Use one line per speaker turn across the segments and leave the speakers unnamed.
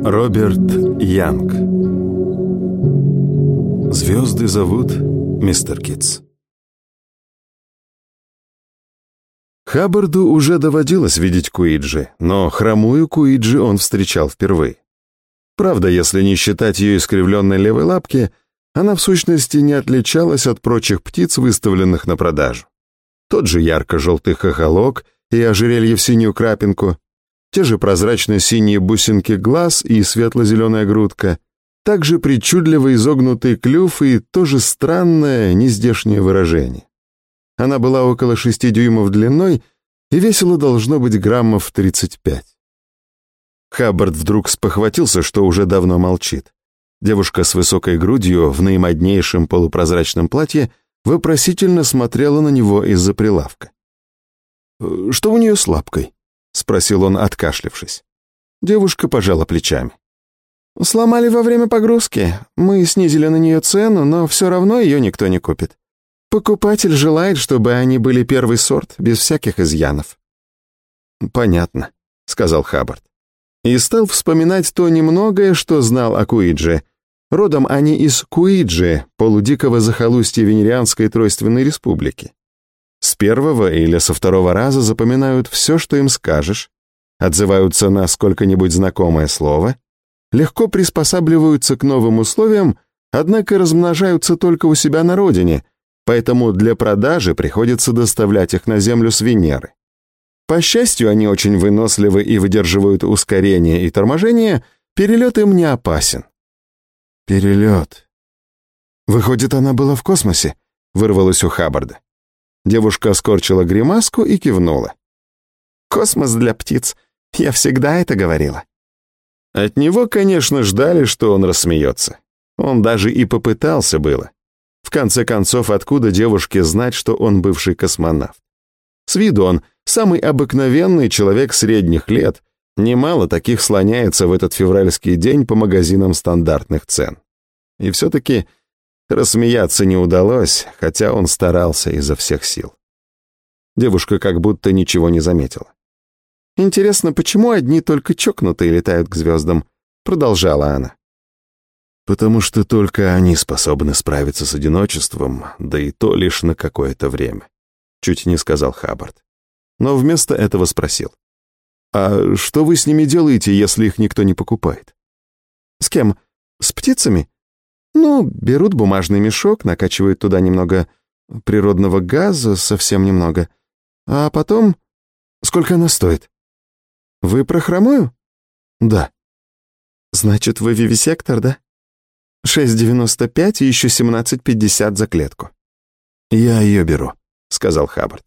Роберт Янг. Звезды зовут мистер Китс. Хаббарду уже доводилось видеть Куиджи, но хромую Куиджи он встречал впервые. Правда, если не считать ее искривленной левой лапки, она в сущности не отличалась от прочих птиц, выставленных на продажу. Тот же ярко-желтый хохолок и ожерелье в синюю крапинку, те же прозрачно-синие бусинки глаз и светло-зеленая грудка, также причудливо изогнутый клюв и тоже странное, нездешнее выражение. Она была около 6 дюймов длиной и весила должно быть граммов 35. Хаббард вдруг спохватился, что уже давно молчит. Девушка с высокой грудью в наимоднейшем полупрозрачном платье вопросительно смотрела на него из-за прилавка. «Что у нее с лапкой?» — спросил он, откашлявшись. Девушка пожала плечами. «Сломали во время погрузки. Мы снизили на нее цену, но все равно ее никто не купит. Покупатель желает, чтобы они были первый сорт, без всяких изъянов». «Понятно», — сказал Хаббард. И стал вспоминать то немногое, что знал о Куидже. Родом они из Куиджи, полудикого захолустья Венерианской Тройственной Республики. С первого или со второго раза запоминают все, что им скажешь, отзываются на сколько-нибудь знакомое слово, легко приспосабливаются к новым условиям, однако размножаются только у себя на родине, поэтому для продажи приходится доставлять их на Землю с Венеры. По счастью, они очень выносливы и выдерживают ускорение и торможение, перелет им не опасен. Перелет. Выходит, она была в космосе, вырвалось у Хаббарда. Девушка скорчила гримаску и кивнула. «Космос для птиц. Я всегда это говорила». От него, конечно, ждали, что он рассмеется. Он даже и попытался было. В конце концов, откуда девушке знать, что он бывший космонавт? С виду он самый обыкновенный человек средних лет, немало таких слоняется в этот февральский день по магазинам стандартных цен. И все-таки рассмеяться не удалось, хотя он старался изо всех сил. Девушка как будто ничего не заметила. «Интересно, почему одни только чокнутые летают к звездам?» — продолжала она. «Потому что только они способны справиться с одиночеством, да и то лишь на какое-то время», — чуть не сказал Хаббард. Но вместо этого спросил. «А что вы с ними делаете, если их никто не покупает?» «С кем? С птицами? Ну, берут бумажный мешок, накачивают туда немного природного газа, совсем немного. А потом... Сколько она стоит?» «Вы про хромую?» «Да». «Значит, вы вивисектор, да? 6,95 и еще 17,50 за клетку». «Я ее беру», — сказал Хаббард.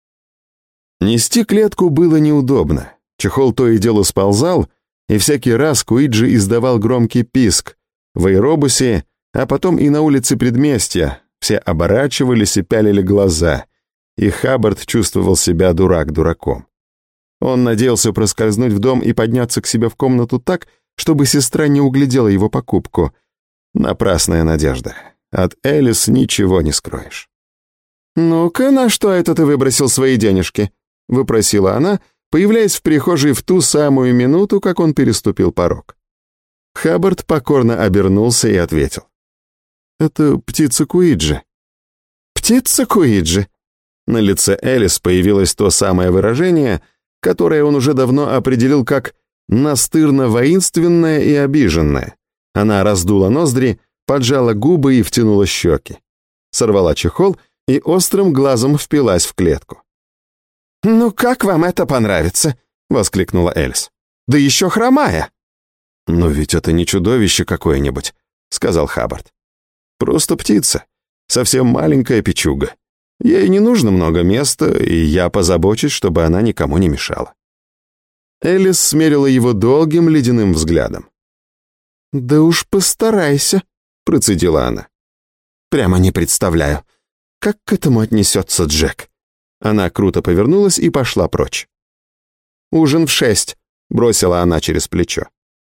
Нести клетку было неудобно. Чехол то и дело сползал, и всякий раз Куиджи издавал громкий писк. В аэробусе, а потом и на улице предместья, все оборачивались и пялили глаза, и Хаббард чувствовал себя дурак дураком. Он надеялся проскользнуть в дом и подняться к себе в комнату так, чтобы сестра не углядела его покупку. Напрасная надежда. От Элис ничего не скроешь. «Ну-ка, на что это ты выбросил свои денежки?» — выпросила она, появляясь в прихожей в ту самую минуту, как он переступил порог. Хаббард покорно обернулся и ответил. «Это птица Куиджи». «Птица Куиджи?» На лице Элис появилось то самое выражение, которое он уже давно определил как настырно-воинственное и обиженное. Она раздула ноздри, поджала губы и втянула щеки. Сорвала чехол и острым глазом впилась в клетку. «Ну как вам это понравится?» — воскликнула Элис. «Да еще хромая!» «Но ведь это не чудовище какое-нибудь», — сказал Хаббард. «Просто птица, совсем маленькая печуга. Ей не нужно много места, и я позабочусь, чтобы она никому не мешала». Элис смерила его долгим ледяным взглядом. «Да уж постарайся», — процедила она. «Прямо не представляю, как к этому отнесется Джек». Она круто повернулась и пошла прочь. «Ужин в 6», — бросила она через плечо.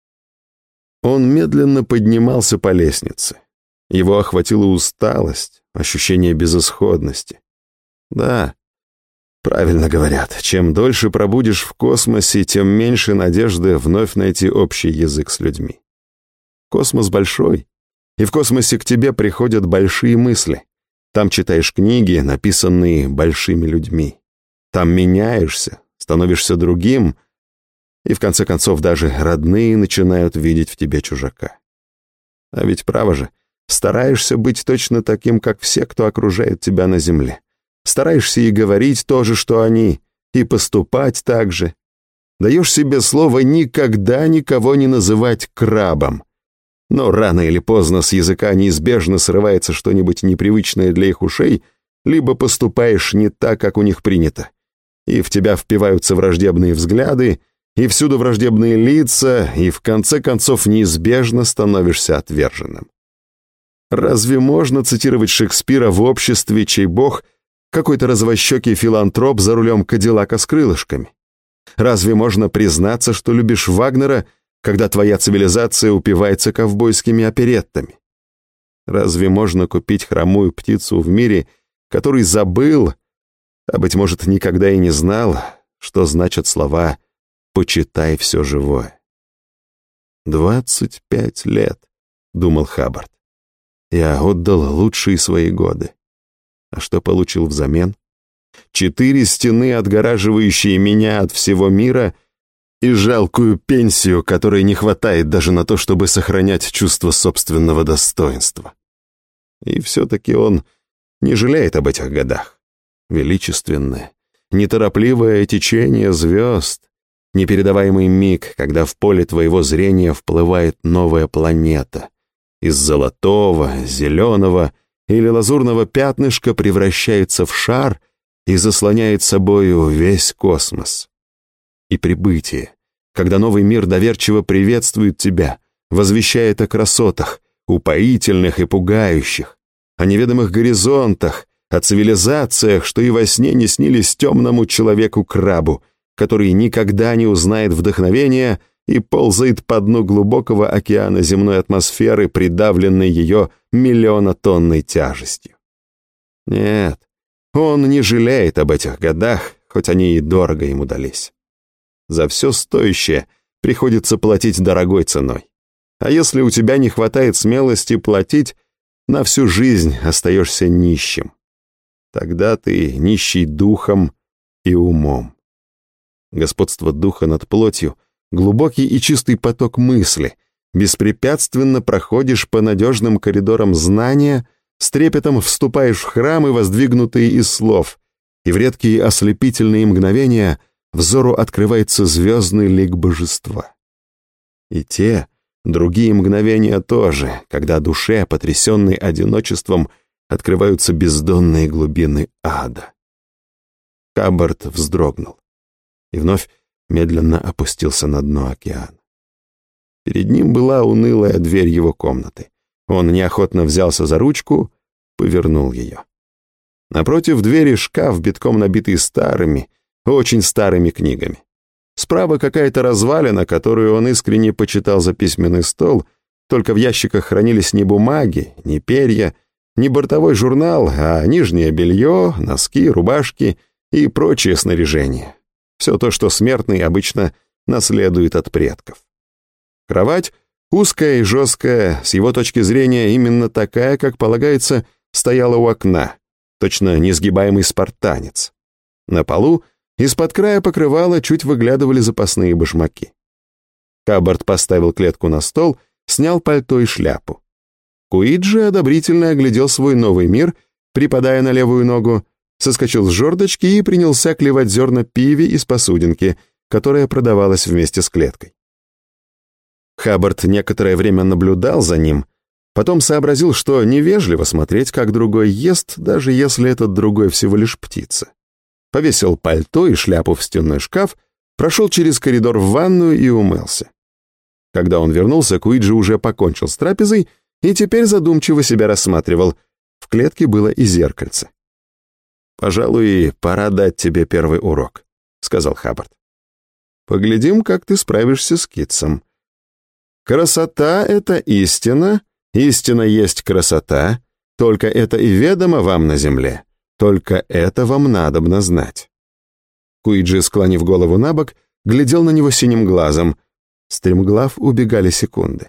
Он медленно поднимался по лестнице. Его охватила усталость, ощущение безысходности. Да, Правильно говорят, чем дольше пробудешь в космосе, тем меньше надежды вновь найти общий язык с людьми. Космос большой, и в космосе к тебе приходят большие мысли. Там читаешь книги, написанные большими людьми. Там меняешься, становишься другим, и в конце концов даже родные начинают видеть в тебе чужака. А ведь право же, стараешься быть точно таким, как все, кто окружает тебя на земле. Стараешься и говорить то же, что они, и поступать так же. Даешь себе слово никогда никого не называть крабом. Но рано или поздно с языка неизбежно срывается что-нибудь непривычное для их ушей, либо поступаешь не так, как у них принято. И в тебя впиваются враждебные взгляды, и всюду враждебные лица, и в конце концов неизбежно становишься отверженным. Разве можно цитировать Шекспира в обществе, чей бог — какой-то развощекий филантроп за рулем Кадиллака с крылышками? Разве можно признаться, что любишь Вагнера, когда твоя цивилизация упивается ковбойскими опереттами? Разве можно купить хромую птицу в мире, который забыл, а, быть может, никогда и не знал, что значат слова «почитай все живое»? 25 лет, думал Хаббард. Я отдал лучшие свои годы. А что получил взамен? 4 стены, отгораживающие меня от всего мира, и жалкую пенсию, которой не хватает даже на то, чтобы сохранять чувство собственного достоинства. И все-таки он не жалеет об этих годах. Величественное, неторопливое течение звезд, непередаваемый миг, когда в поле твоего зрения вплывает новая планета. Из золотого, зеленого или лазурного пятнышка превращается в шар и заслоняет собою весь космос. И прибытие, когда новый мир доверчиво приветствует тебя, возвещает о красотах, упоительных и пугающих, о неведомых горизонтах, о цивилизациях, что и во сне не снились темному человеку-крабу, который никогда не узнает вдохновения и ползает по дну глубокого океана земной атмосферы, придавленной ее миллионотонной тяжестью. Нет, он не жалеет об этих годах, хоть они и дорого ему дались. За все стоящее приходится платить дорогой ценой. А если у тебя не хватает смелости платить, на всю жизнь остаешься нищим. Тогда ты нищий духом и умом. Господство духа над плотью — глубокий и чистый поток мысли. Беспрепятственно проходишь по надежным коридорам знания, с трепетом вступаешь в храмы, воздвигнутые из слов, и в редкие ослепительные мгновения взору открывается звездный лик божества. И те, другие мгновения тоже, когда душе, потрясенной одиночеством, открываются бездонные глубины ада. Хаббард вздрогнул и вновь медленно опустился на дно океана. Перед ним была унылая дверь его комнаты. Он неохотно взялся за ручку, повернул ее. Напротив двери шкаф, битком набитый старыми, очень старыми книгами. Справа какая-то развалина, которую он искренне почитал за письменный стол, только в ящиках хранились не бумаги, не перья, не бортовой журнал, а нижнее белье, носки, рубашки и прочее снаряжение. Все то, что смертный обычно наследует от предков. Кровать, узкая и жесткая, с его точки зрения именно такая, как полагается, стояла у окна, точно несгибаемый спартанец. На полу из-под края покрывала чуть выглядывали запасные башмаки. Хаббард поставил клетку на стол, снял пальто и шляпу. Куиджи одобрительно оглядел свой новый мир, припадая на левую ногу, соскочил с жердочки и принялся клевать зерна пиви из посудинки, которая продавалась вместе с клеткой. Хаббард некоторое время наблюдал за ним, потом сообразил, что невежливо смотреть, как другой ест, даже если этот другой всего лишь птица. Повесил пальто и шляпу в стенной шкаф, прошел через коридор в ванную и умылся. Когда он вернулся, Куиджи уже покончил с трапезой и теперь задумчиво себя рассматривал. В клетке было и зеркальце. «Пожалуй, пора дать тебе первый урок», — сказал Хаббард. «Поглядим, как ты справишься с Китсом. Красота — это истина, истина есть красота, только это и ведомо вам на земле, только это вам надобно знать. Куиджи, склонив голову на бок, глядел на него синим глазом. Стремглав убегали секунды.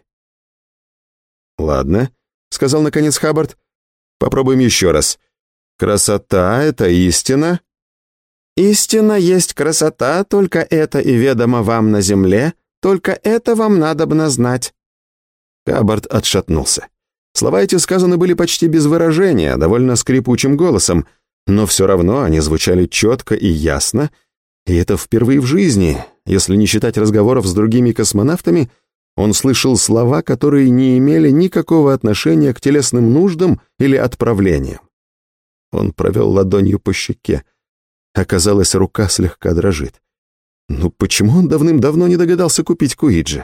«Ладно», — сказал наконец Хаббард. «Попробуем еще раз. Красота — это истина». «Истина есть красота, только это и ведомо вам на земле, только это вам надобно знать». Хаббард отшатнулся. Слова эти сказаны были почти без выражения, довольно скрипучим голосом, но все равно они звучали четко и ясно, и это впервые в жизни, если не считать разговоров с другими космонавтами, он слышал слова, которые не имели никакого отношения к телесным нуждам или отправлениям. Он провел ладонью по щеке. Оказалось, рука слегка дрожит. Ну почему он давным-давно не догадался купить Куиджи?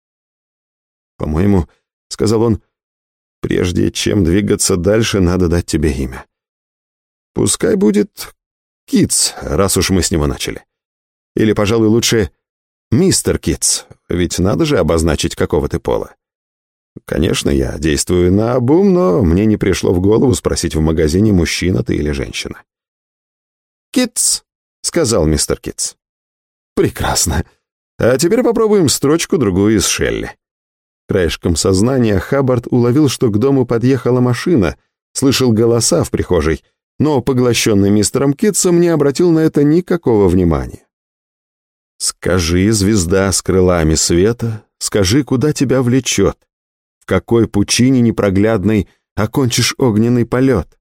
«По-моему, — сказал он, — прежде чем двигаться дальше, надо дать тебе имя. Пускай будет Китс, раз уж мы с него начали. Или, пожалуй, лучше мистер Китс, ведь надо же обозначить, какого ты пола. Конечно, я действую наобум, но мне не пришло в голову спросить в магазине, мужчина ты или женщина». «Китс», — сказал мистер Китс. «Прекрасно. А теперь попробуем строчку-другую из Шелли». Краешком сознания Хаббард уловил, что к дому подъехала машина, слышал голоса в прихожей, но, поглощенный мистером Китсом, не обратил на это никакого внимания. «Скажи, звезда с крылами света, скажи, куда тебя влечет, в какой пучине непроглядной окончишь огненный полет».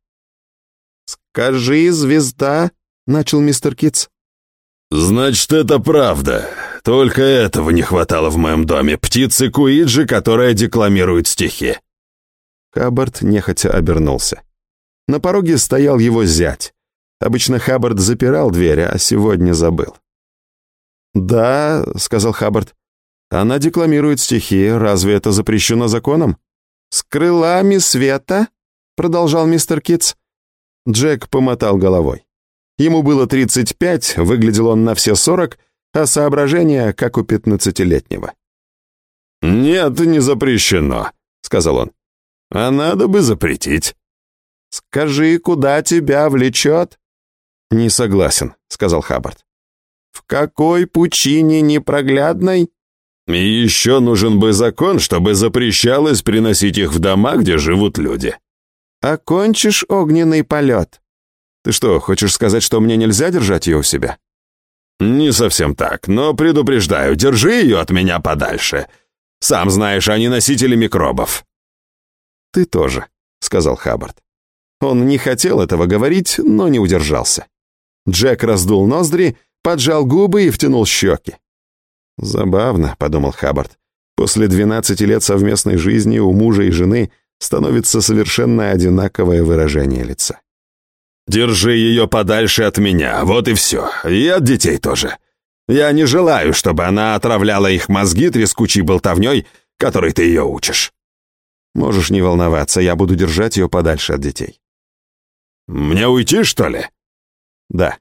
«Скажи, звезда», — начал мистер Китс.
«Значит, это правда. Только этого не хватало в моем доме. Птицы Куиджи, которая декламирует стихи».
Хаббард нехотя обернулся. На пороге стоял его зять. Обычно Хаббард запирал дверь, а сегодня забыл. «Да», — сказал Хаббард, — «она декламирует стихи. Разве это запрещено законом?» «С крылами света», — продолжал мистер Китс. Джек помотал головой. Ему было 35, выглядел он на все 40, а соображения, как у 15-летнего.
«Нет, не запрещено», — сказал он. «А надо бы запретить».
«Скажи, куда тебя влечет?» «Не согласен», — сказал Хаббард. «В какой пучине непроглядной?»
«И еще нужен бы закон, чтобы запрещалось приносить их в дома, где живут люди».
«Окончишь огненный полет?» «Ты что, хочешь сказать, что мне нельзя держать ее у себя?»
«Не совсем так, но предупреждаю, держи ее от меня подальше. Сам знаешь, они носители микробов».
«Ты тоже», — сказал Хаббард. Он не хотел этого говорить, но не удержался. Джек раздул ноздри, поджал губы и втянул щеки. «Забавно», — подумал Хаббард. «После 12 лет совместной жизни у мужа и жены становится совершенно одинаковое выражение лица».
«Держи ее подальше от меня, вот и все. И от детей тоже. Я не желаю, чтобы она отравляла их мозги трескучей болтовней, которой ты ее учишь».
«Можешь не волноваться, я буду держать ее подальше от детей».
«Мне уйти, что ли?»
«Да».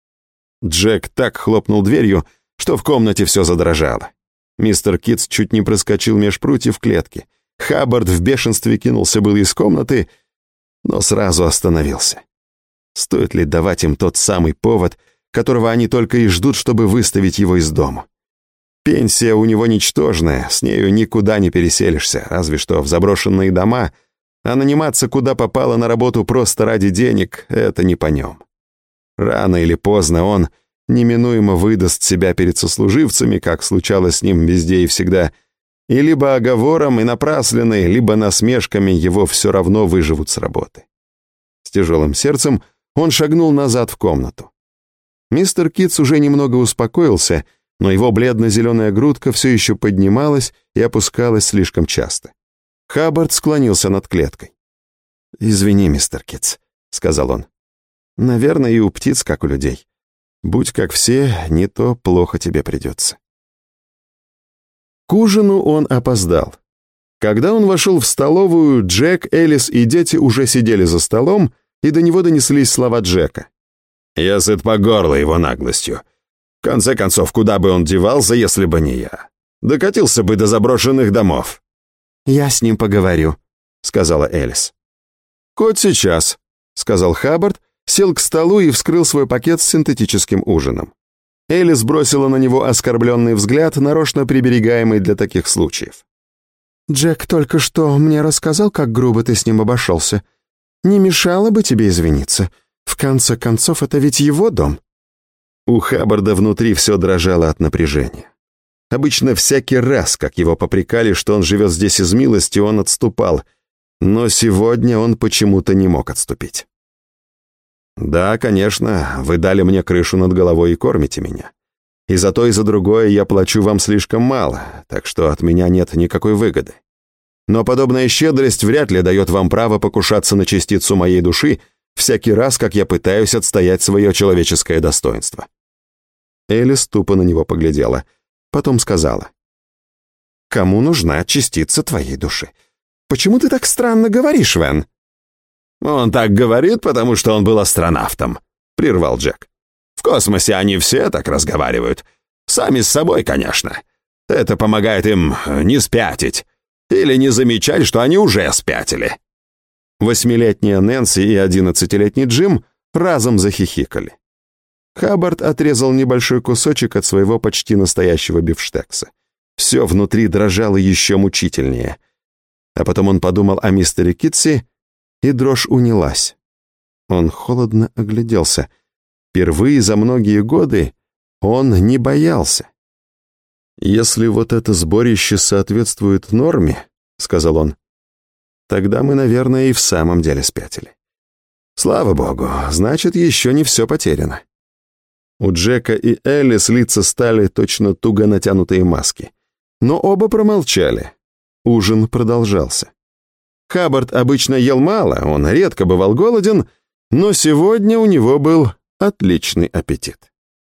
Джек так хлопнул дверью, что в комнате все задрожало. Мистер Китс чуть не проскочил меж прутьев клетки. Хаббард в бешенстве кинулся было из комнаты, но сразу остановился. Стоит ли давать им тот самый повод, которого они только и ждут, чтобы выставить его из дому? Пенсия у него ничтожная, с нею никуда не переселишься, разве что в заброшенные дома, а наниматься куда попало на работу просто ради денег — это не по нем. Рано или поздно он неминуемо выдаст себя перед сослуживцами, как случалось с ним везде и всегда, и либо оговором и напрасленной, либо насмешками его все равно выживут с работы. С тяжелым сердцем он шагнул назад в комнату. Мистер Китс уже немного успокоился, но его бледно-зеленая грудка все еще поднималась и опускалась слишком часто. Хаббард склонился над клеткой. «Извини, мистер Китс», — сказал он. «Наверное, и у птиц, как у людей. Будь как все, не то плохо тебе придется». К ужину он опоздал. Когда он вошел в столовую, Джек, Элис и дети уже сидели за столом, и до него донеслись слова Джека.
«Я сыт по горло его наглостью. В конце концов, куда бы он девался, если бы не я? Докатился бы до заброшенных домов».
«Я с ним поговорю», — сказала Элис. «Хоть сейчас», — сказал Хаббард, сел к столу и вскрыл свой пакет с синтетическим ужином. Элис бросила на него оскорбленный взгляд, нарочно приберегаемый для таких случаев. «Джек только что мне рассказал, как грубо ты с ним обошелся. Не мешало бы тебе извиниться. В конце концов, это ведь его дом». У Хаббарда внутри все дрожало от напряжения. Обычно всякий раз, как его попрекали, что он живет здесь из милости, он отступал. Но сегодня он почему-то не мог отступить. «Да, конечно, вы дали мне крышу над головой и кормите меня. И за то, и за другое я плачу вам слишком мало, так что от меня нет никакой выгоды. Но подобная щедрость вряд ли дает вам право покушаться на частицу моей души всякий раз, как я пытаюсь отстоять свое человеческое достоинство». Элис тупо на него поглядела, потом сказала: «Кому нужна частица твоей души? Почему ты так странно говоришь, Вен?»
«Он так говорит, потому что он был астронавтом», — прервал Джек. «В космосе они все так разговаривают. Сами с собой, конечно. Это помогает им не спятить или не замечать, что они уже спятили».
8-летняя Нэнси и 11-летний Джим разом захихикали. Хаббард отрезал небольшой кусочек от своего почти настоящего бифштекса. Все внутри дрожало еще мучительнее. А потом он подумал о мистере Китси, и дрожь унялась. Он холодно огляделся. Впервые за многие годы он не боялся. «Если вот это сборище соответствует норме, — сказал он, — тогда мы, наверное, и в самом деле спятили. Слава богу, значит, еще не все потеряно». У Джека и Элис лица стали точно туго натянутые маски. Но оба промолчали. Ужин продолжался. Хаббард обычно ел мало, он редко бывал голоден, но сегодня у него был отличный аппетит.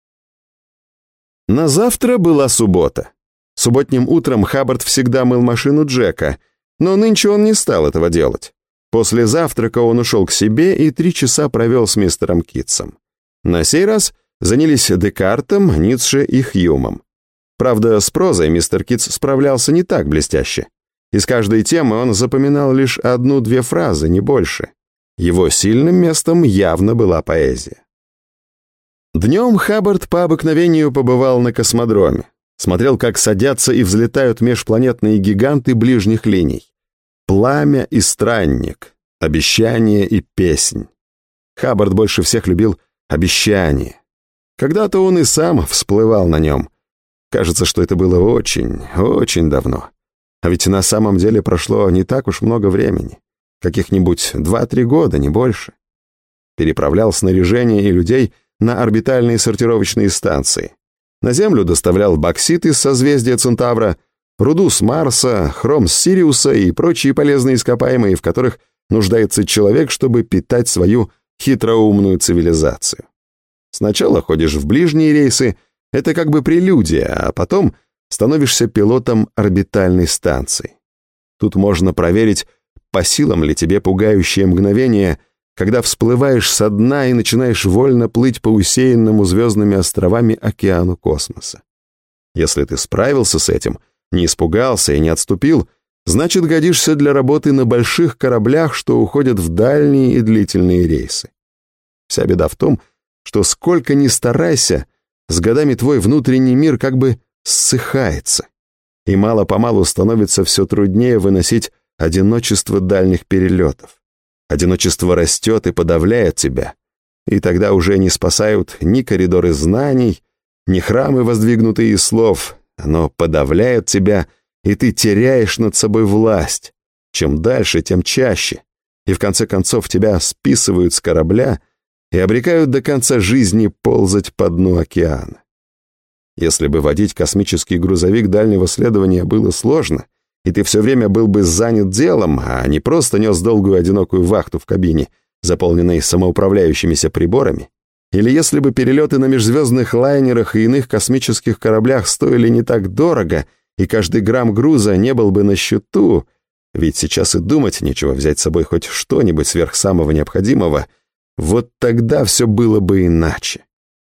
На завтра была суббота. Субботним утром Хаббард всегда мыл машину Джека, но нынче он не стал этого делать. После завтрака он ушел к себе и 3 часа провел с мистером Китсом. На сей раз занялись Декартом, Ницше и Хьюмом. Правда, с прозой мистер Китс справлялся не так блестяще. Из каждой темы он запоминал лишь 1-2 фразы, не больше. Его сильным местом явно была поэзия. Днем Хаббард по обыкновению побывал на космодроме. Смотрел, как садятся и взлетают межпланетные гиганты ближних линий. Пламя и странник, обещание и песнь. Хаббард больше всех любил обещание. Когда-то он и сам всплывал на нем. Кажется, что это было очень, очень давно. А ведь на самом деле прошло не так уж много времени. Каких-нибудь 2-3 года, не больше. Переправлял снаряжение и людей на орбитальные сортировочные станции. На Землю доставлял боксит из созвездия Центавра, руду с Марса, хром с Сириуса и прочие полезные ископаемые, в которых нуждается человек, чтобы питать свою хитроумную цивилизацию. Сначала ходишь в ближние рейсы, это как бы прелюдия, а потом становишься пилотом орбитальной станции. Тут можно проверить, по силам ли тебе пугающее мгновение, когда всплываешь со дна и начинаешь вольно плыть по усеянному звездными островами океану космоса. Если ты справился с этим, не испугался и не отступил, значит, годишься для работы на больших кораблях, что уходят в дальние и длительные рейсы. Вся беда в том, что сколько ни старайся, с годами твой внутренний мир как бы ссыхается, и мало-помалу становится все труднее выносить одиночество дальних перелетов. Одиночество растет и подавляет тебя, и тогда уже не спасают ни коридоры знаний, ни храмы, воздвигнутые из слов, оно подавляет тебя, и ты теряешь над собой власть. Чем дальше, тем чаще, и в конце концов тебя списывают с корабля и обрекают до конца жизни ползать по дну океана. Если бы водить космический грузовик дальнего следования было сложно, и ты все время был бы занят делом, а не просто нес долгую одинокую вахту в кабине, заполненной самоуправляющимися приборами, или если бы перелеты на межзвездных лайнерах и иных космических кораблях стоили не так дорого, и каждый грамм груза не был бы на счету, ведь сейчас и думать нечего взять с собой хоть что-нибудь сверх самого необходимого, вот тогда все было бы иначе.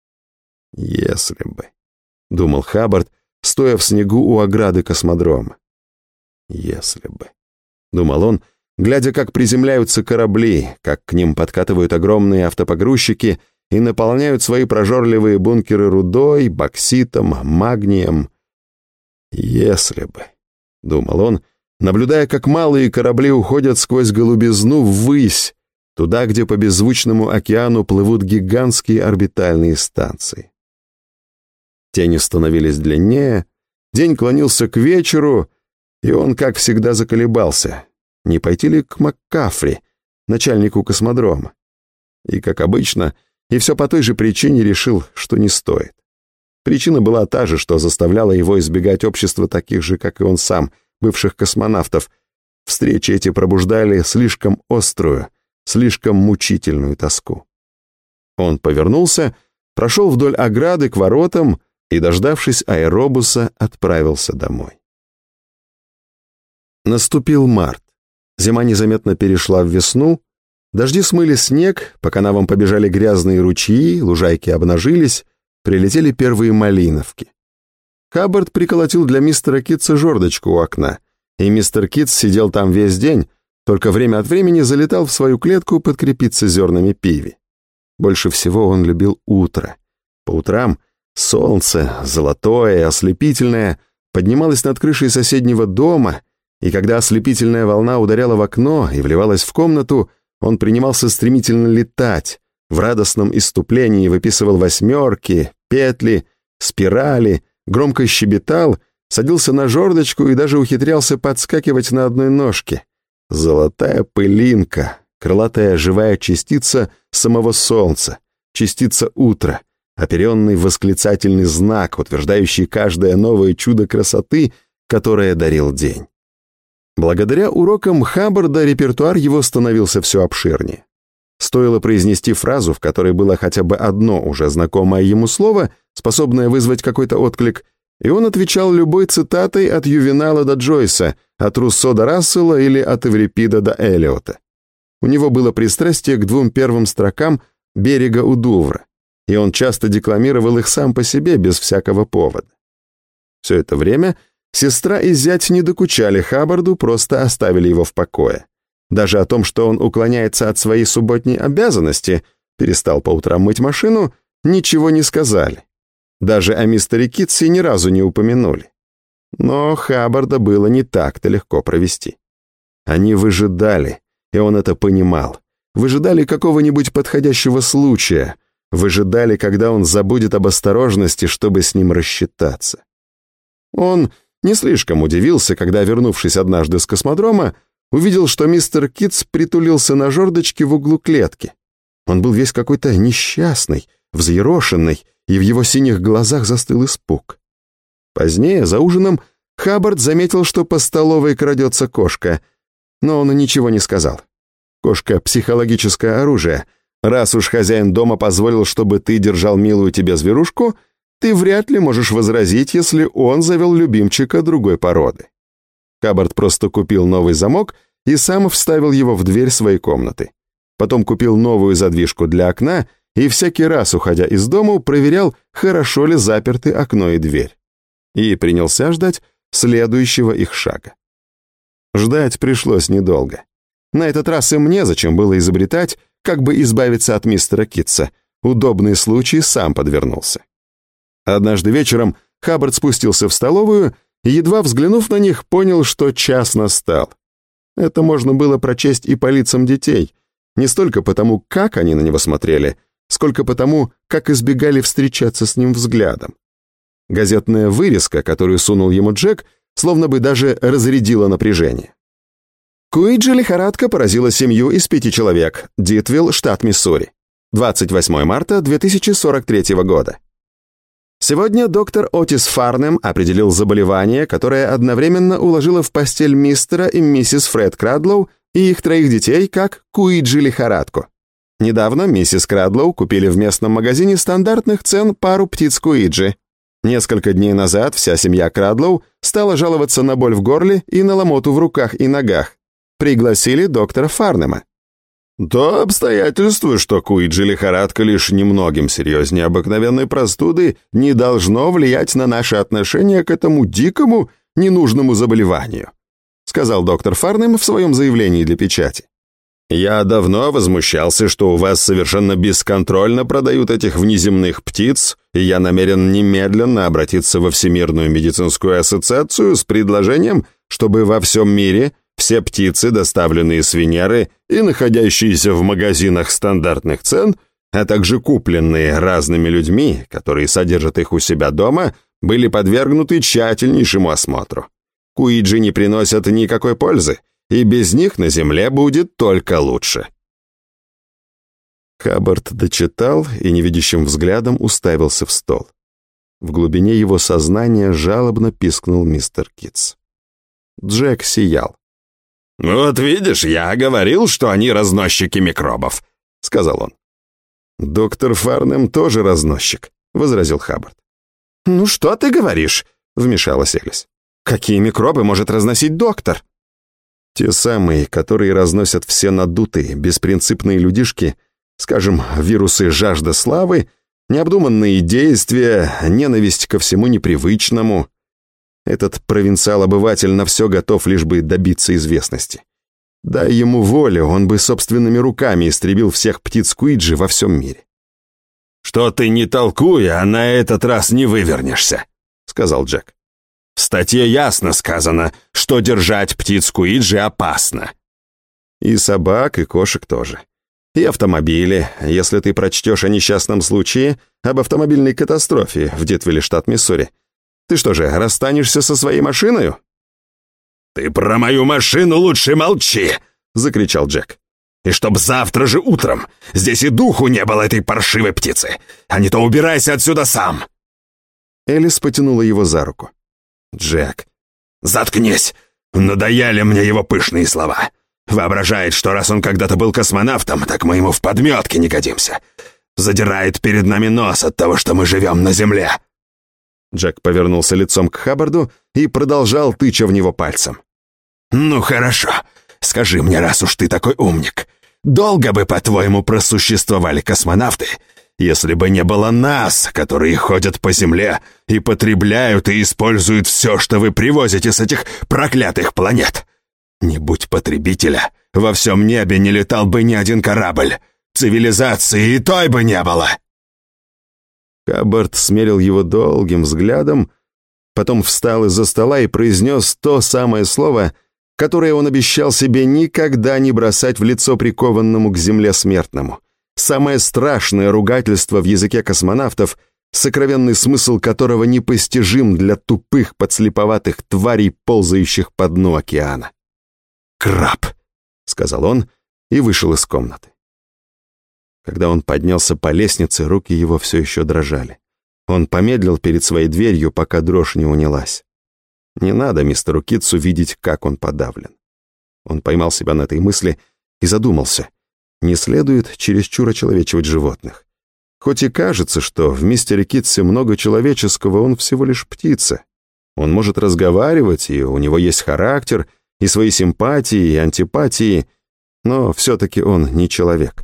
«Если бы», — думал Хаббард, стоя в снегу у ограды космодрома. «Если бы», — думал он, глядя, как приземляются корабли, как к ним подкатывают огромные автопогрузчики и наполняют свои прожорливые бункеры рудой, бокситом, магнием. «Если бы», — думал он, наблюдая, как малые корабли уходят сквозь голубизну ввысь, туда, где по беззвучному океану плывут гигантские орбитальные станции. Тени становились длиннее, день клонился к вечеру, и он, как всегда, заколебался, не пойти ли к МакКафри, начальнику космодрома. И, как обычно, и все по той же причине решил, что не стоит. Причина была та же, что заставляла его избегать общества таких же, как и он сам, бывших космонавтов. Встречи эти пробуждали слишком острую, слишком мучительную тоску. Он повернулся, прошел вдоль ограды к воротам и, дождавшись аэробуса, отправился домой. Наступил март. Зима незаметно перешла в весну. Дожди смыли снег, по канавам побежали грязные ручьи, лужайки обнажились, прилетели первые малиновки. Хаббард приколотил для мистера Китса жердочку у окна, и мистер Китс сидел там весь день, только время от времени залетал в свою клетку подкрепиться зернами пиви. Больше всего он любил утро. По утрам солнце, золотое и ослепительное, поднималось над крышей соседнего дома, и когда ослепительная волна ударяла в окно и вливалась в комнату, он принимался стремительно летать, в радостном исступлении выписывал восьмерки, петли, спирали, громко щебетал, садился на жердочку и даже ухитрялся подскакивать на одной ножке. Золотая пылинка, крылатая живая частица самого солнца, частица утра, оперенный восклицательный знак, утверждающий каждое новое чудо красоты, которое дарил день. Благодаря урокам Хаббарда репертуар его становился все обширнее. Стоило произнести фразу, в которой было хотя бы одно уже знакомое ему слово, способное вызвать какой-то отклик, и он отвечал любой цитатой от Ювенала до Джойса, от Руссо до Рассела или от Эврипида до Элиота. У него было пристрастие к двум первым строкам «Берега у Дувра», и он часто декламировал их сам по себе, без всякого повода. Все это время сестра и зять не докучали Хаббарду, просто оставили его в покое. Даже о том, что он уклоняется от своей субботней обязанности, перестал по утрам мыть машину, ничего не сказали. Даже о мистере Китсе ни разу не упомянули. Но Хаббарда было не так-то легко провести. Они выжидали, и он это понимал. Выжидали какого-нибудь подходящего случая, выжидали, когда он забудет об осторожности, чтобы с ним рассчитаться. Он не слишком удивился, когда, вернувшись однажды с космодрома, увидел, что мистер Китс притулился на жердочке в углу клетки. Он был весь какой-то несчастный, взъерошенный, и в его синих глазах застыл испуг. Позднее, за ужином, Хаббард заметил, что по столовой крадется кошка, но он ничего не сказал. Кошка — психологическое оружие. Раз уж хозяин дома позволил, чтобы ты держал милую тебе зверушку, ты вряд ли можешь возразить, если он завел любимчика другой породы. Хаббард просто купил новый замок и сам вставил его в дверь своей комнаты. Потом купил новую задвижку для окна и всякий раз, уходя из дома, проверял, хорошо ли заперты окно и дверь. И принялся ждать следующего их шага. Ждать пришлось недолго. На этот раз им незачем было изобретать, как бы избавиться от мистера Китса. Удобный случай сам подвернулся. Однажды вечером Хаббард спустился в столовую и, едва взглянув на них, понял, что час настал. Это можно было прочесть и по лицам детей, не столько потому, как они на него смотрели, сколько потому, как избегали встречаться с ним взглядом. Газетная вырезка, которую сунул ему Джек, словно бы даже разрядила напряжение. Куиджи лихорадка поразила семью из 5 человек, Дитвилл, штат Миссури. 28 марта 2043 года. Сегодня доктор Отис Фарнем определил заболевание, которое одновременно уложило в постель мистера и миссис Фред Крадлоу и их 3 детей как Куиджи-лихорадку. Недавно миссис Крадлоу купили в местном магазине стандартных цен пару птиц Куиджи. Несколько дней назад вся семья Крадлоу стала жаловаться на боль в горле и на ломоту в руках и ногах. Пригласили доктора Фарнема. То обстоятельство, что Куиджи-лихорадка лишь немногим серьезнее обыкновенной простуды, не должно влиять на наше отношение к этому дикому, ненужному заболеванию, сказал доктор Фарнем в своем заявлении для печати.
Я давно возмущался, что у вас совершенно бесконтрольно продают этих внеземных птиц, и я намерен немедленно обратиться во Всемирную медицинскую ассоциацию с предложением, чтобы во всем мире все птицы, доставленные с Венеры и находящиеся в магазинах стандартных цен, а также купленные разными людьми, которые содержат их у себя дома, были подвергнуты тщательнейшему осмотру. Куиджи не приносят никакой пользы, и без них на Земле будет только лучше.
Хаббард дочитал и невидящим взглядом уставился в стол. В глубине его сознания жалобно пискнул мистер Китс. Джек сиял.
«Вот видишь, я говорил, что они разносчики микробов», — сказал он.
«Доктор Фарнем тоже разносчик», — возразил Хаббард.
«Ну что ты говоришь?» — вмешалась Элис. «Какие микробы может разносить доктор?»
«Те самые, которые разносят все надутые, беспринципные людишки, скажем, вирусы жажда славы, необдуманные действия, ненависть ко всему непривычному. Этот провинциал-обыватель на все готов, лишь бы добиться известности. Дай ему волю, он бы собственными руками истребил всех птиц Куиджи во всем мире».
«Что ты не толкуй, а на этот раз не вывернешься», — сказал Джек. «В статье ясно сказано, что держать птиц Куиджи опасно».
«И собак, и кошек тоже. И автомобили. Если ты прочтешь о несчастном случае, об автомобильной катастрофе в Дитвилле, штат Миссури, ты что же, расстанешься со своей машиной?»
«Ты про мою машину лучше молчи!» — закричал Джек. «И чтоб завтра же утром здесь и духу не было этой паршивой птицы, а не то убирайся отсюда сам!»
Элис потянула его за руку.
«Джек, заткнись! Надоели мне его пышные слова. Воображает, что раз он когда-то был космонавтом, так мы ему в подметке не годимся. Задирает перед нами нос от того, что мы живем на Земле».
Джек повернулся лицом к Хаббарду и продолжал, тыча в него пальцем.
«Ну хорошо, скажи мне, раз уж ты такой умник, долго бы, по-твоему, просуществовали космонавты, если бы не было нас, которые ходят по Земле и потребляют и используют все, что вы привозите с этих проклятых планет? Не будь потребителя, во всем небе не летал бы ни один корабль, цивилизации и той бы не было».
Хаббард смерил его долгим взглядом, потом встал из-за стола и произнес то самое слово, которое он обещал себе никогда не бросать в лицо прикованному к земле смертному. Самое страшное ругательство в языке космонавтов, сокровенный смысл которого непостижим для тупых подслеповатых тварей, ползающих по дну океана.
«Краб»,
— сказал он и вышел из комнаты. Когда он поднялся по лестнице, руки его все еще дрожали. Он помедлил перед своей дверью, пока дрожь не унялась. Не надо мистеру Китсу видеть, как он подавлен. Он поймал себя на этой мысли и задумался. Не следует чересчур очеловечивать животных. Хоть и кажется, что в мистере Китсе много человеческого, он всего лишь птица. Он может разговаривать, и у него есть характер, и свои симпатии, и антипатии, но все-таки он не человек.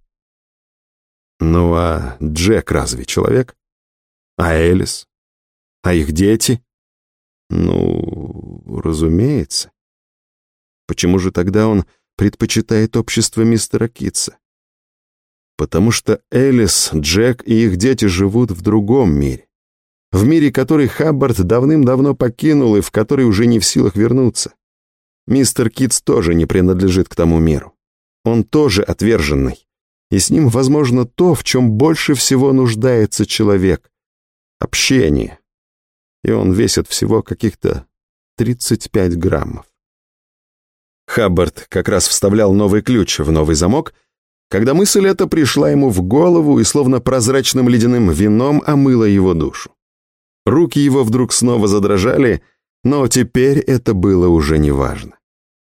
Ну а Джек разве человек? А Элис? А их дети? Ну, разумеется. Почему же тогда он предпочитает общество мистера Китса? Потому что Элис, Джек и их дети живут в другом мире. В мире, который Хаббард давным-давно покинул и в который уже не в силах вернуться. Мистер Китс тоже не принадлежит к тому миру. Он тоже отверженный. И с ним возможно то, в чем больше всего нуждается человек — общение. И он весит всего каких-то 35 граммов. Хаббард как раз вставлял новый ключ в новый замок, когда мысль эта пришла ему в голову и словно прозрачным ледяным вином омыла его душу. Руки его вдруг снова задрожали, но теперь это было уже неважно.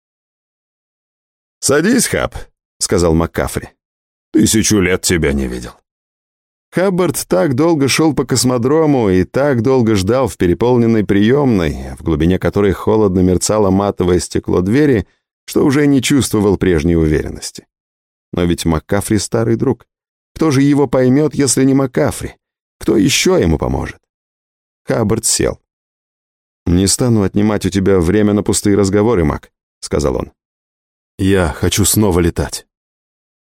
«Садись, Хаб», — сказал МакКафри. 1000 лет тебя не видел».
Хаббард так долго шел по космодрому и так долго ждал в переполненной приемной, в глубине которой холодно мерцало матовое стекло двери, что уже не чувствовал прежней уверенности. Но ведь МакКафри старый друг. Кто же его поймет, если не МакКафри? Кто еще ему поможет? Хаббард сел. «Не стану отнимать у тебя время на пустые разговоры, Мак», — сказал он. «Я хочу снова летать.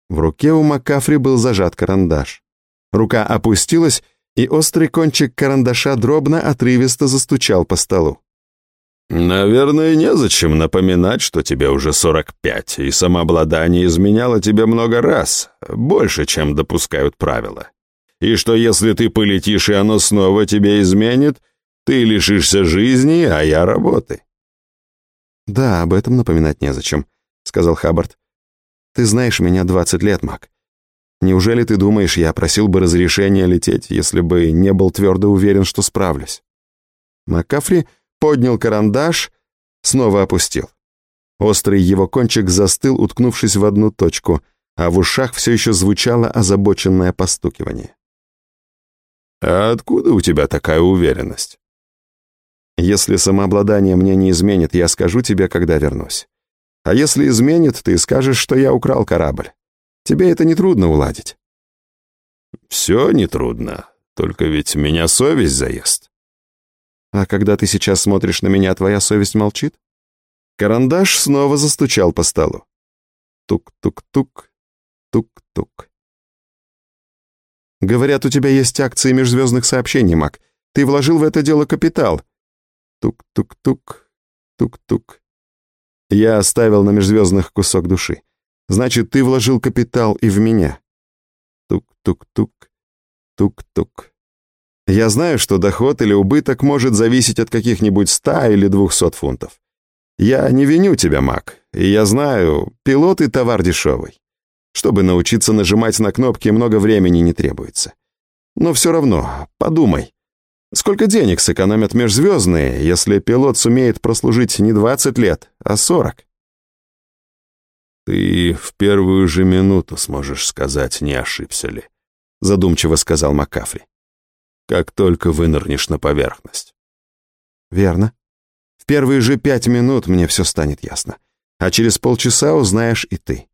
В руке у Маккафри был зажат карандаш. Рука опустилась, и острый кончик карандаша дробно, отрывисто застучал по столу.
«Наверное, незачем напоминать, что тебе уже 45, и самообладание изменяло тебе много раз, больше, чем допускают правила. И что если ты полетишь, и оно снова тебе изменит, ты лишишься жизни, а я работы».
«Да, об этом напоминать незачем», — сказал Хаббард. «Ты знаешь меня 20 лет, Мак. Неужели ты думаешь, я просил бы разрешения лететь, если бы не был твердо уверен, что справлюсь?» Маккафри поднял карандаш, снова опустил. Острый его кончик застыл, уткнувшись в одну точку, а в ушах все еще звучало озабоченное постукивание.
«А откуда у тебя такая уверенность?»
«Если самообладание мне не изменит, я скажу тебе, когда вернусь. А если изменит, ты скажешь, что я украл корабль. Тебе это нетрудно уладить».
«Все нетрудно, только ведь меня совесть заест».
«А когда ты сейчас смотришь на меня, твоя совесть молчит?» Карандаш снова застучал по столу. Тук-тук-тук, тук-тук. «Говорят, у тебя есть акции межзвездных сообщений, Мак. Ты вложил в это дело капитал». Тук-тук-тук, тук-тук. «Я оставил на межзвездных кусок души. Значит, ты вложил капитал и в меня». Тук-тук-тук, тук-тук. «Я знаю, что доход или убыток может зависеть от каких-нибудь 100 или 200 фунтов. Я не виню тебя, Мак, и я знаю, пилоты — товар дешевый. Чтобы научиться нажимать на кнопки, много времени не требуется. Но все равно, подумай, сколько денег сэкономят межзвездные, если пилот сумеет прослужить не 20 лет, а 40?
«Ты в первую же минуту сможешь сказать, не ошибся ли», — задумчиво сказал Маккафри. «Как только вынырнешь на поверхность».
«Верно. В первые же 5 минут мне все станет ясно, а через полчаса узнаешь и ты».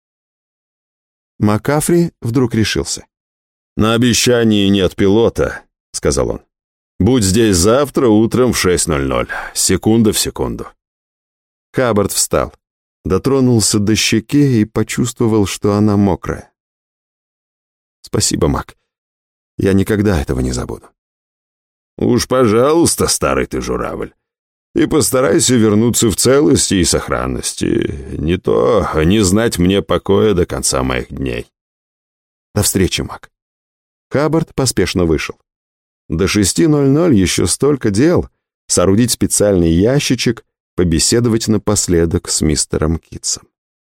Маккафри вдруг решился.
«На обещании нет пилота», — сказал он. «Будь здесь завтра утром в 6:00, секунда в секунду».
Хаббард встал, дотронулся до щеки и почувствовал, что она мокрая. «Спасибо, Мак. Я никогда этого не забуду».
«Уж, пожалуйста, старый ты журавль, и постарайся вернуться в целости и сохранности, не то не знать мне покоя до конца моих дней».
«До встречи, Мак». Хаббард поспешно вышел. До 6:00 еще столько дел. Соорудить специальный ящичек, побеседовать напоследок с мистером Китсом.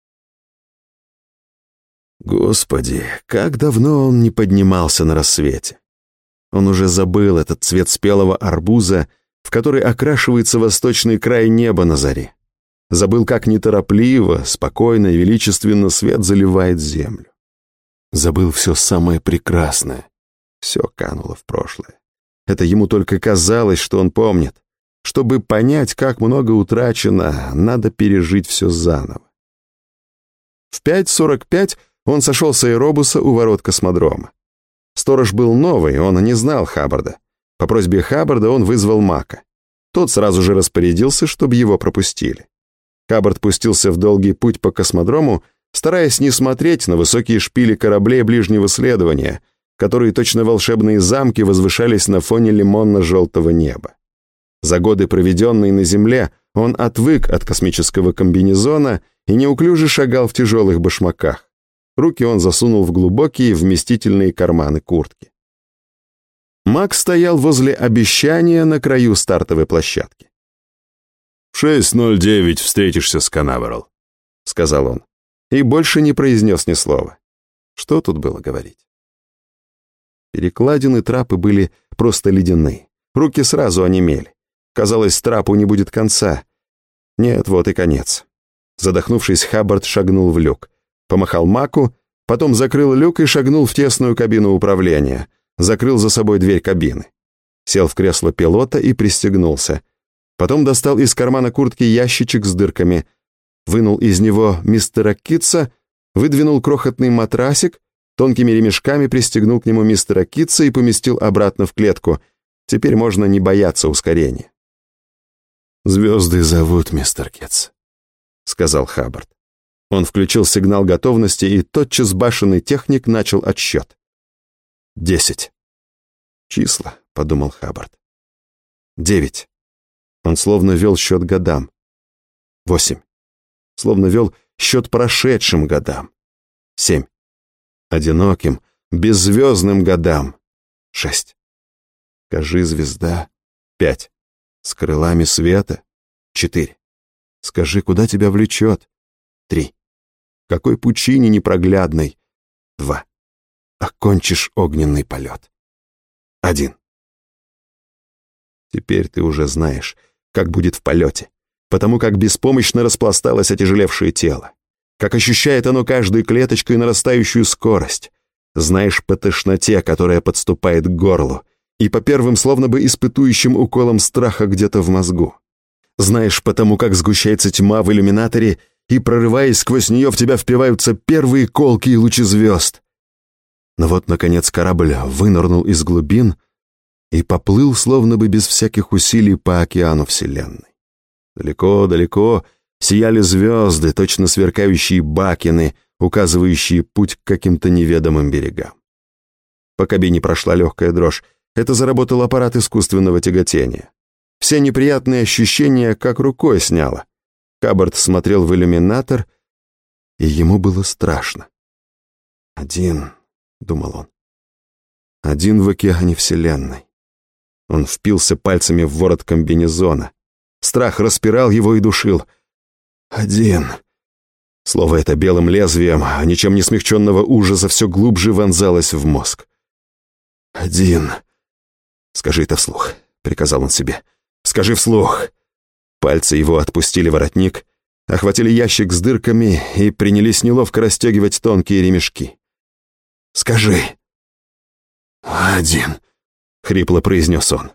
Господи, как давно он не поднимался на рассвете. Он уже забыл этот цвет спелого арбуза, в который окрашивается восточный край неба на заре. Забыл, как неторопливо, спокойно и величественно свет заливает землю. Забыл все самое прекрасное. Все кануло в прошлое. Это ему только казалось, что он помнит. Чтобы понять, как много утрачено, надо пережить все заново. В 5:45 он сошел с аэробуса у ворот космодрома. Сторож был новый, он не знал Хаббарда. По просьбе Хаббарда он вызвал Мака. Тот сразу же распорядился, чтобы его пропустили. Хаббард пустился в долгий путь по космодрому, стараясь не смотреть на высокие шпили кораблей ближнего следования, которые точно волшебные замки возвышались на фоне лимонно-желтого неба. За годы, проведенные на Земле, он отвык от космического комбинезона и неуклюже шагал в тяжелых башмаках. Руки он засунул в глубокие вместительные карманы куртки. Мак стоял возле обещания на краю стартовой площадки.
«В 6:09 встретишься с Канаверал», — сказал он,
и больше не произнес ни слова. Что тут было говорить? Перекладины трапы были просто ледяные. Руки сразу онемели. Казалось, трапу не будет конца. Нет, вот и конец. Задохнувшись, Хаббард шагнул в люк. Помахал Маку, потом закрыл люк и шагнул в тесную кабину управления. Закрыл за собой дверь кабины. Сел в кресло пилота и пристегнулся. Потом достал из кармана куртки ящичек с дырками. Вынул из него мистера Китса, выдвинул крохотный матрасик, тонкими ремешками пристегнул к нему мистера Китса и поместил обратно в клетку. Теперь можно не бояться ускорения. «Звезды зовут, мистер Китс», — сказал Хаббард. Он включил сигнал готовности, и тотчас башенный техник начал отсчет. 10. «Числа», — подумал Хаббард. 9. Он словно вел счет годам. 8. Словно вел счет прошедшим годам. 7. Одиноким, беззвездным годам. 6. Скажи, звезда. 5. С крылами света. 4. Скажи, куда тебя влечет. 3. Какой пучине непроглядной. 2. Окончишь огненный полет. 1. Теперь ты уже знаешь, как будет в полете, потому как беспомощно распласталось отяжелевшее тело, как ощущает оно каждой клеточкой нарастающую скорость. Знаешь по тошноте, которая подступает к горлу, и по первым словно бы испытующим уколам страха где-то в мозгу. Знаешь потому, как сгущается тьма в иллюминаторе, и, прорываясь сквозь нее, в тебя впиваются первые колкие лучи звезд. Но вот, наконец, корабль вынырнул из глубин и поплыл, словно бы без всяких усилий, по океану Вселенной. Далеко-далеко сияли звезды, точно сверкающие бакины, указывающие путь к каким-то неведомым берегам. По кабине прошла легкая дрожь. Это заработал аппарат искусственного тяготения. Все неприятные ощущения как рукой сняло. Хаббард смотрел в иллюминатор, и ему было страшно. «Один», — думал он, — «один в океане Вселенной». Он впился пальцами в ворот комбинезона. Страх распирал его и душил. «Один». Слово это белым лезвием, ничем не смягченного ужаса, все глубже вонзалось в мозг. «Один». «Скажи это вслух», — приказал он себе. «Скажи вслух». Пальцы его отпустили воротник, охватили ящик с дырками и принялись неловко расстегивать тонкие ремешки. «Скажи». «Один», — хрипло произнес он.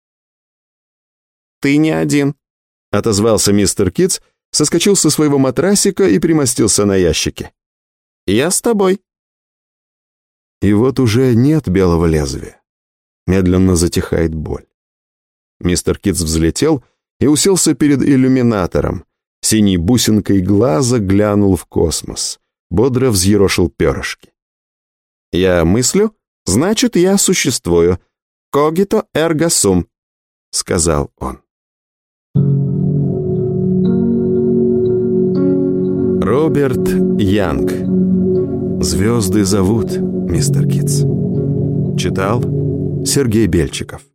«Ты не один», — отозвался мистер Китс, соскочил со своего матрасика и примостился на ящике. «Я с тобой».
И вот уже нет белого лезвия. Медленно затихает боль. Мистер Китс взлетел и уселся перед иллюминатором. Синей бусинкой глаза глянул в космос. Бодро взъерошил перышки.
«Я мыслю, значит, я существую. Когито эрго сум», — сказал он.
Роберт Янг. «Звезды зовут», мистер Китс. Читал Сергей Бельчиков.